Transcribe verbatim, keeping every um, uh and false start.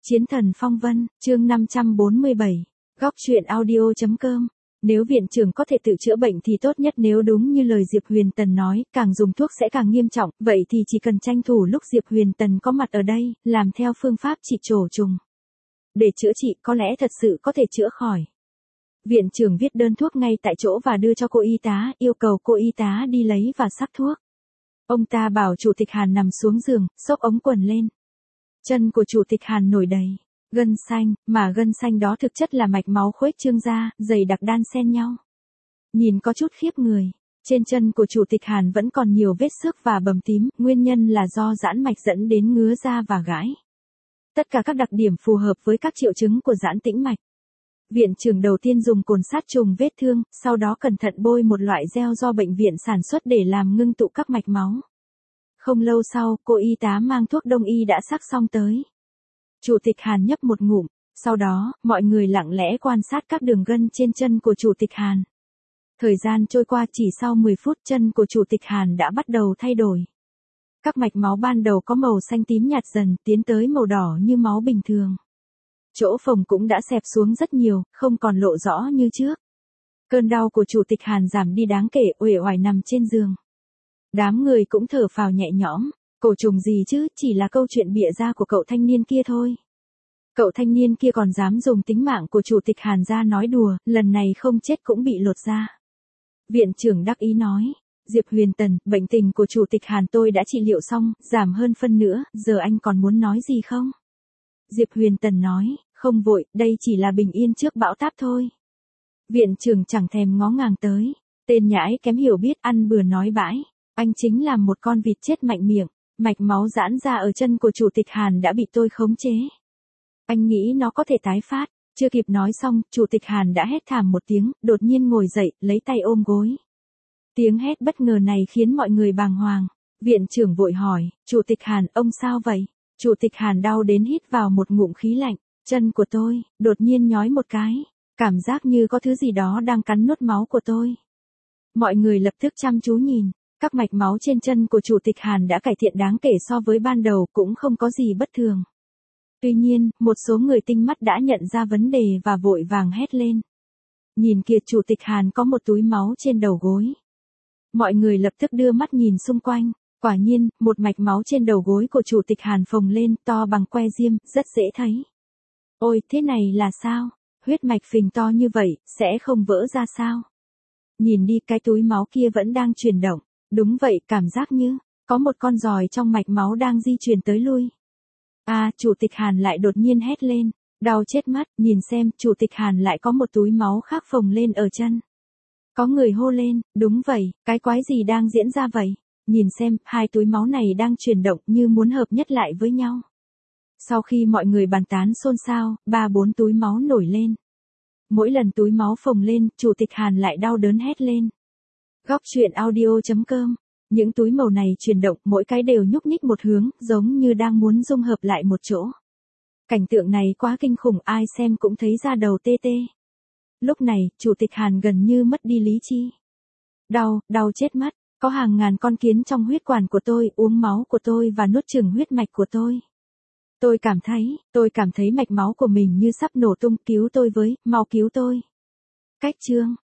Chiến thần phong vân, chương năm trăm bốn mươi bảy, góc truyện audio.com. Nếu viện trưởng có thể tự chữa bệnh thì tốt nhất, nếu đúng như lời Diệp Huyền Tần nói, càng dùng thuốc sẽ càng nghiêm trọng, vậy thì chỉ cần tranh thủ lúc Diệp Huyền Tần có mặt ở đây, làm theo phương pháp trị trổ trùng. Để chữa trị có lẽ thật sự có thể chữa khỏi. Viện trưởng viết đơn thuốc ngay tại chỗ và đưa cho cô y tá, yêu cầu cô y tá đi lấy và sắc thuốc. Ông ta bảo Chủ tịch Hàn nằm xuống giường, xốc ống quần lên. Chân của Chủ tịch Hàn nổi đầy gân xanh, mà gân xanh đó thực chất là mạch máu khuếch trương ra, dày đặc đan xen nhau. Nhìn có chút khiếp người, trên chân của Chủ tịch Hàn vẫn còn nhiều vết xước và bầm tím, nguyên nhân là do giãn mạch dẫn đến ngứa da và gãi. Tất cả các đặc điểm phù hợp với các triệu chứng của giãn tĩnh mạch. Viện trưởng đầu tiên dùng cồn sát trùng vết thương, sau đó cẩn thận bôi một loại gel do bệnh viện sản xuất để làm ngưng tụ các mạch máu. Không lâu sau, cô y tá mang thuốc đông y đã sắc xong tới. Chủ tịch Hàn nhấp một ngụm, sau đó, mọi người lặng lẽ quan sát các đường gân trên chân của Chủ tịch Hàn. Thời gian trôi qua, chỉ sau mười phút chân của Chủ tịch Hàn đã bắt đầu thay đổi. Các mạch máu ban đầu có màu xanh tím nhạt dần, tiến tới màu đỏ như máu bình thường. Chỗ phồng cũng đã xẹp xuống rất nhiều, không còn lộ rõ như trước. Cơn đau của Chủ tịch Hàn giảm đi đáng kể, uể oải nằm trên giường. Đám người cũng thở phào nhẹ nhõm, cổ trùng gì chứ, chỉ là câu chuyện bịa ra của cậu thanh niên kia thôi. Cậu thanh niên kia còn dám dùng tính mạng của Chủ tịch Hàn ra nói đùa, lần này không chết cũng bị lột da. Viện trưởng đắc ý nói, Diệp Huyền Tần, bệnh tình của Chủ tịch Hàn tôi đã trị liệu xong, giảm hơn phân nữa, giờ anh còn muốn nói gì không? Diệp Huyền Tần nói, không vội, đây chỉ là bình yên trước bão táp thôi. Viện trưởng chẳng thèm ngó ngàng tới, tên nhãi kém hiểu biết, ăn bừa nói bãi. Anh chính là một con vịt chết mạnh miệng, mạch máu giãn ra ở chân của Chủ tịch Hàn đã bị tôi khống chế. Anh nghĩ nó có thể tái phát, chưa kịp nói xong, Chủ tịch Hàn đã hét thảm một tiếng, đột nhiên ngồi dậy, lấy tay ôm gối. Tiếng hét bất ngờ này khiến mọi người bàng hoàng. Viện trưởng vội hỏi, Chủ tịch Hàn, ông sao vậy? Chủ tịch Hàn đau đến hít vào một ngụm khí lạnh, chân của tôi, đột nhiên nhói một cái, cảm giác như có thứ gì đó đang cắn nuốt máu của tôi. Mọi người lập tức chăm chú nhìn. Các mạch máu trên chân của Chủ tịch Hàn đã cải thiện đáng kể so với ban đầu, cũng không có gì bất thường. Tuy nhiên, một số người tinh mắt đã nhận ra vấn đề và vội vàng hét lên. Nhìn kìa, Chủ tịch Hàn có một túi máu trên đầu gối. Mọi người lập tức đưa mắt nhìn xung quanh, quả nhiên, một mạch máu trên đầu gối của Chủ tịch Hàn phồng lên, to bằng que diêm, rất dễ thấy. Ôi, thế này là sao? Huyết mạch phình to như vậy, sẽ không vỡ ra sao? Nhìn đi, cái túi máu kia vẫn đang chuyển động. Đúng vậy, cảm giác như có một con giòi trong mạch máu đang di chuyển tới lui. À, Chủ tịch Hàn lại đột nhiên hét lên, đau chết mắt, nhìn xem, Chủ tịch Hàn lại có một túi máu khác phồng lên ở chân. Có người hô lên, đúng vậy, cái quái gì đang diễn ra vậy? Nhìn xem, hai túi máu này đang chuyển động như muốn hợp nhất lại với nhau. Sau khi mọi người bàn tán xôn xao, ba bốn túi máu nổi lên. Mỗi lần túi máu phồng lên, Chủ tịch Hàn lại đau đớn hét lên. Góc truyện audio.com. Những túi màu này chuyển động, mỗi cái đều nhúc nhích một hướng, giống như đang muốn dung hợp lại một chỗ. Cảnh tượng này quá kinh khủng, ai xem cũng thấy da đầu tê tê. Lúc này, Chủ tịch Hàn gần như mất đi lý trí. Đau, đau chết mắt, có hàng ngàn con kiến trong huyết quản của tôi, uống máu của tôi và nuốt chửng huyết mạch của tôi. Tôi cảm thấy, tôi cảm thấy mạch máu của mình như sắp nổ tung, cứu tôi với, mau cứu tôi. Cách chương